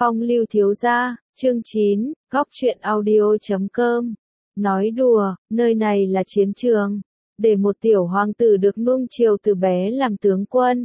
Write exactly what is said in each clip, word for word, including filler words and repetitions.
Phong Lưu thiếu gia, chương chín, góc truyện audio chấm com. Nói đùa, nơi này là chiến trường, để một tiểu hoàng tử được nuông chiều từ bé làm tướng quân.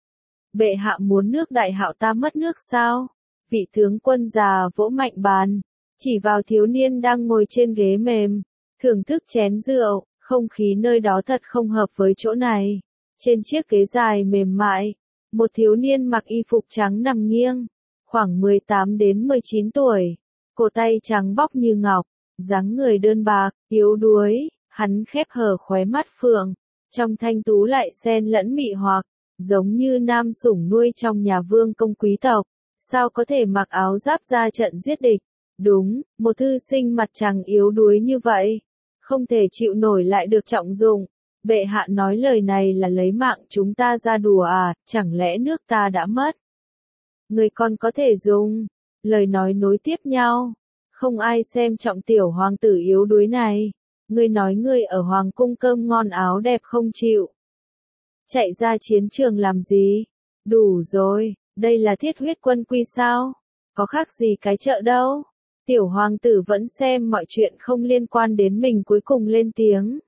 Bệ hạ muốn nước đại hạo ta mất nước sao? Vị tướng quân già vỗ mạnh bàn, chỉ vào thiếu niên đang ngồi trên ghế mềm, thưởng thức chén rượu, không khí nơi đó thật không hợp với chỗ này. Trên chiếc ghế dài mềm mại, một thiếu niên mặc y phục trắng nằm nghiêng, khoảng mười tám đến mười chín tuổi, cổ tay trắng bóc như ngọc, dáng người đơn bạc, yếu đuối, hắn khép hờ khóe mắt phượng, trong thanh tú lại xen lẫn mị hoặc, giống như nam sủng nuôi trong nhà vương công quý tộc, sao có thể mặc áo giáp ra trận giết địch. Đúng, một thư sinh mặt trắng yếu đuối như vậy, không thể chịu nổi lại được trọng dụng. Bệ hạ nói lời này là lấy mạng chúng ta ra đùa à, chẳng lẽ nước ta đã mất? Người còn có thể dùng. Lời nói nối tiếp nhau. Không ai xem trọng tiểu hoàng tử yếu đuối này. Ngươi nói ngươi ở hoàng cung cơm ngon áo đẹp không chịu. Chạy ra chiến trường làm gì? Đủ rồi, đây là thiết huyết quân quy sao? Có khác gì cái chợ đâu? Tiểu hoàng tử vẫn xem mọi chuyện không liên quan đến mình cuối cùng lên tiếng.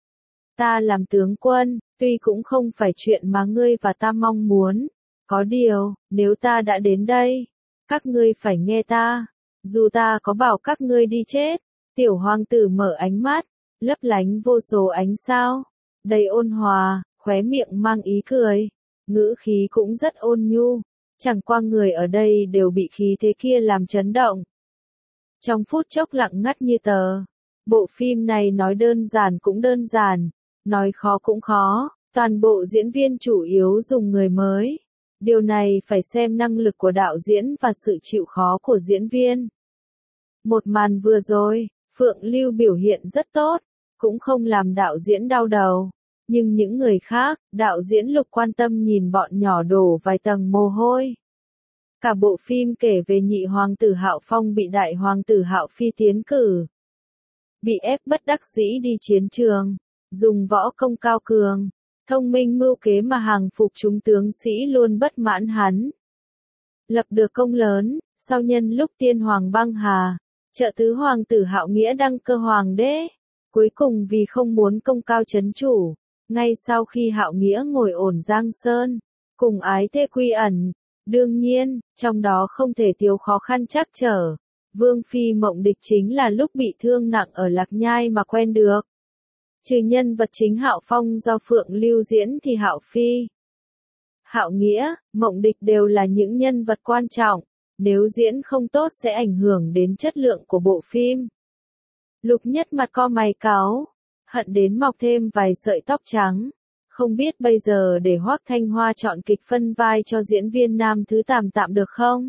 Ta làm tướng quân, tuy cũng không phải chuyện mà ngươi và ta mong muốn. Có điều, nếu ta đã đến đây, các ngươi phải nghe ta. Dù ta có bảo các ngươi đi chết. Tiểu hoàng tử mở ánh mắt, lấp lánh vô số ánh sao. Đầy ôn hòa, khóe miệng mang ý cười. Ngữ khí cũng rất ôn nhu. Chẳng qua người ở đây đều bị khí thế kia làm chấn động. Trong phút chốc lặng ngắt như tờ. Bộ phim này nói đơn giản cũng đơn giản. Nói khó cũng khó, toàn bộ diễn viên chủ yếu dùng người mới. Điều này phải xem năng lực của đạo diễn và sự chịu khó của diễn viên. Một màn vừa rồi, Phượng Lưu biểu hiện rất tốt, cũng không làm đạo diễn đau đầu. Nhưng những người khác, đạo diễn Lục quan tâm nhìn bọn nhỏ đổ vài tầng mồ hôi. Cả bộ phim kể về nhị hoàng tử Hạo Phong bị đại hoàng tử Hạo Phi tiến cử. Bị ép bất đắc dĩ đi chiến trường. Dùng võ công cao cường, thông minh mưu kế mà hàng phục chúng tướng sĩ luôn bất mãn hắn. Lập được công lớn, sau nhân lúc tiên hoàng băng hà, trợ tứ hoàng tử Hạo Nghĩa đăng cơ hoàng đế. Cuối cùng vì không muốn công cao chấn chủ, ngay sau khi Hạo Nghĩa ngồi ổn Giang Sơn, cùng ái thê quy ẩn, đương nhiên, trong đó không thể thiếu khó khăn trắc trở. Vương phi Mộng Địch chính là lúc bị thương nặng ở Lạc Nhai mà quen được. Trừ nhân vật chính Hạo Phong do Phượng Lưu diễn thì Hạo Phi, Hạo Nghĩa, Mộng Địch đều là những nhân vật quan trọng, nếu diễn không tốt sẽ ảnh hưởng đến chất lượng của bộ phim. Lục Nhất mặt co mày cáu, hận đến mọc thêm vài sợi tóc trắng, không biết bây giờ để Hoác Thanh Hoa chọn kịch phân vai cho diễn viên nam thứ tạm tạm được không?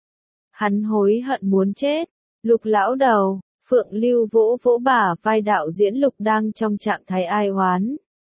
Hắn hối hận muốn chết. Lục lão đầu. Phượng Lưu vỗ vỗ bả vai đạo diễn Lục đang trong trạng thái ai oán.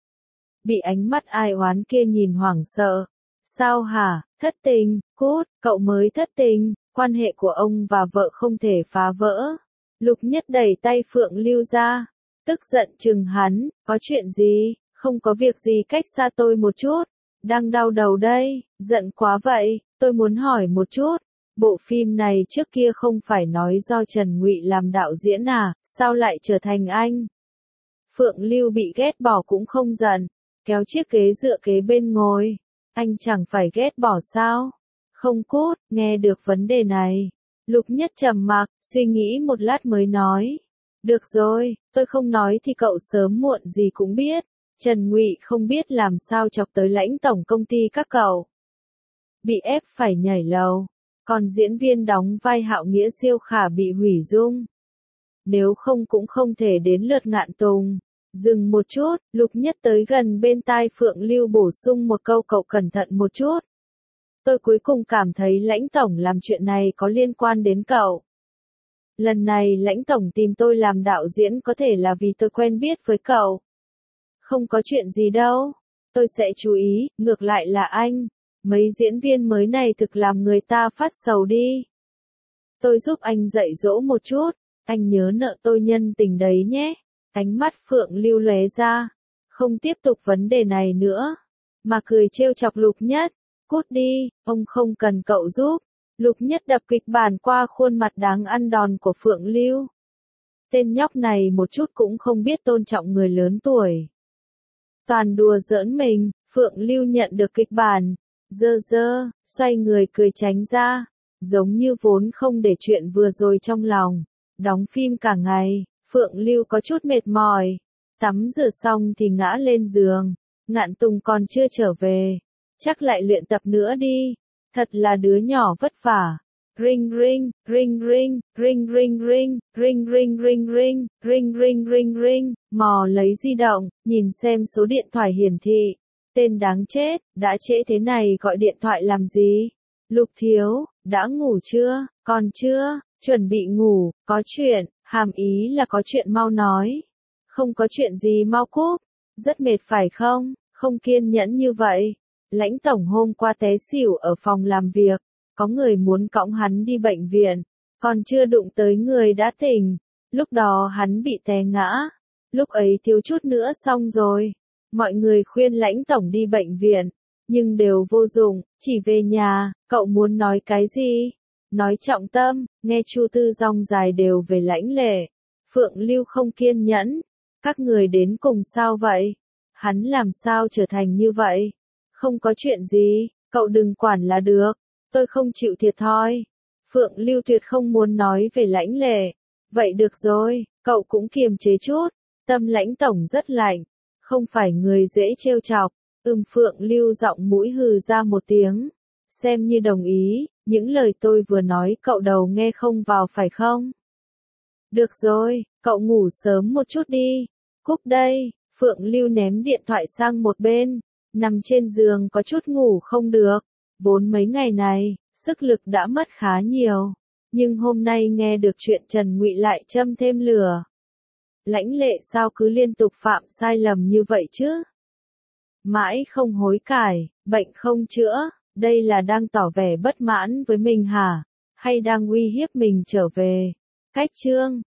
Bị ánh mắt ai oán kia nhìn hoảng sợ. Sao hả, thất tình, cút, cậu mới thất tình, quan hệ của ông và vợ không thể phá vỡ. Lục Nhất đẩy tay Phượng Lưu ra, tức giận chừng hắn, có chuyện gì, không có việc gì cách xa tôi một chút, đang đau đầu đây, giận quá vậy, tôi muốn hỏi một chút. Bộ phim này trước kia không phải nói do Trần Ngụy làm đạo diễn à, sao lại trở thành anh? Phượng Lưu bị ghét bỏ cũng không giận, kéo chiếc ghế dựa kế bên ngồi. Anh chẳng phải ghét bỏ sao? Không cút, nghe được vấn đề này. Lục Nhất trầm mặc, suy nghĩ một lát mới nói. Được rồi, tôi không nói thì cậu sớm muộn gì cũng biết. Trần Ngụy không biết làm sao chọc tới lãnh tổng công ty các cậu. Bị ép phải nhảy lầu. Còn diễn viên đóng vai Hạo Nghĩa siêu khả bị hủy dung. Nếu không cũng không thể đến lượt Ngạn Tùng. Dừng một chút, Lục Nhất tới gần bên tai Phượng Lưu bổ sung một câu cậu cẩn thận một chút. Tôi cuối cùng cảm thấy lãnh tổng làm chuyện này có liên quan đến cậu. Lần này lãnh tổng tìm tôi làm đạo diễn có thể là vì tôi quen biết với cậu. Không có chuyện gì đâu. Tôi sẽ chú ý, ngược lại là anh. Mấy diễn viên mới này thực làm người ta phát sầu đi. Tôi giúp anh dạy dỗ một chút, anh nhớ nợ tôi nhân tình đấy nhé. Ánh mắt Phượng Lưu lóe ra, không tiếp tục vấn đề này nữa, mà cười trêu chọc Lục Nhất. Cút đi, ông không cần cậu giúp. Lục Nhất đập kịch bản qua khuôn mặt đáng ăn đòn của Phượng Lưu. Tên nhóc này một chút cũng không biết tôn trọng người lớn tuổi. Toàn đùa giỡn mình, Phượng Lưu nhận được kịch bản, dơ dơ, xoay người cười tránh ra, giống như vốn không để chuyện vừa rồi trong lòng. Đóng phim cả ngày, Phượng Lưu có chút mệt mỏi, tắm rửa xong thì ngã lên giường, Ngạn Tùng còn chưa trở về, chắc lại luyện tập nữa đi, thật là đứa nhỏ vất vả. Ring ring, ring ring, ring ring ring, ring ring ring ring, ring ring ring ring, mò lấy di động, nhìn xem số điện thoại hiển thị. Tên đáng chết, đã trễ thế này gọi điện thoại làm gì? Lục Thiếu, đã ngủ chưa? Còn chưa? Chuẩn bị ngủ, có chuyện, hàm ý là có chuyện mau nói. Không có chuyện gì mau cúp. Rất mệt phải không? Không kiên nhẫn như vậy. Lãnh tổng hôm qua té xỉu ở phòng làm việc. Có người muốn cõng hắn đi bệnh viện, còn chưa đụng tới người đã tỉnh. Lúc đó hắn bị té ngã. Lúc ấy thiếu chút nữa xong rồi. Mọi người khuyên lãnh tổng đi bệnh viện, nhưng đều vô dụng, chỉ về nhà. Cậu muốn nói cái gì? Nói trọng tâm, nghe Chu Tư rong dài đều về Lãnh Lệ. Phượng Lưu không kiên nhẫn. Các người đến cùng sao vậy? Hắn làm sao trở thành như vậy? Không có chuyện gì, cậu đừng quản là được. Tôi không chịu thiệt thòi. Phượng Lưu tuyệt không muốn nói về Lãnh Lệ. Vậy được rồi, cậu cũng kiềm chế chút. Tâm Lãnh tổng rất lạnh, không phải người dễ trêu chọc. Ừm, Phượng Lưu giọng mũi hừ ra một tiếng, xem như đồng ý. Những lời tôi vừa nói cậu đầu nghe không vào phải không? Được rồi, cậu ngủ sớm một chút đi. Cúp đây. Phượng Lưu ném điện thoại sang một bên, nằm trên giường có chút ngủ không được. Vốn mấy ngày này, sức lực đã mất khá nhiều, nhưng hôm nay nghe được chuyện Trần Ngụy lại châm thêm lửa. Lãnh Lệ sao cứ liên tục phạm sai lầm như vậy chứ? Mãi không hối cải, bệnh không chữa, đây là đang tỏ vẻ bất mãn với mình hả? Hay đang uy hiếp mình trở về? Cách chương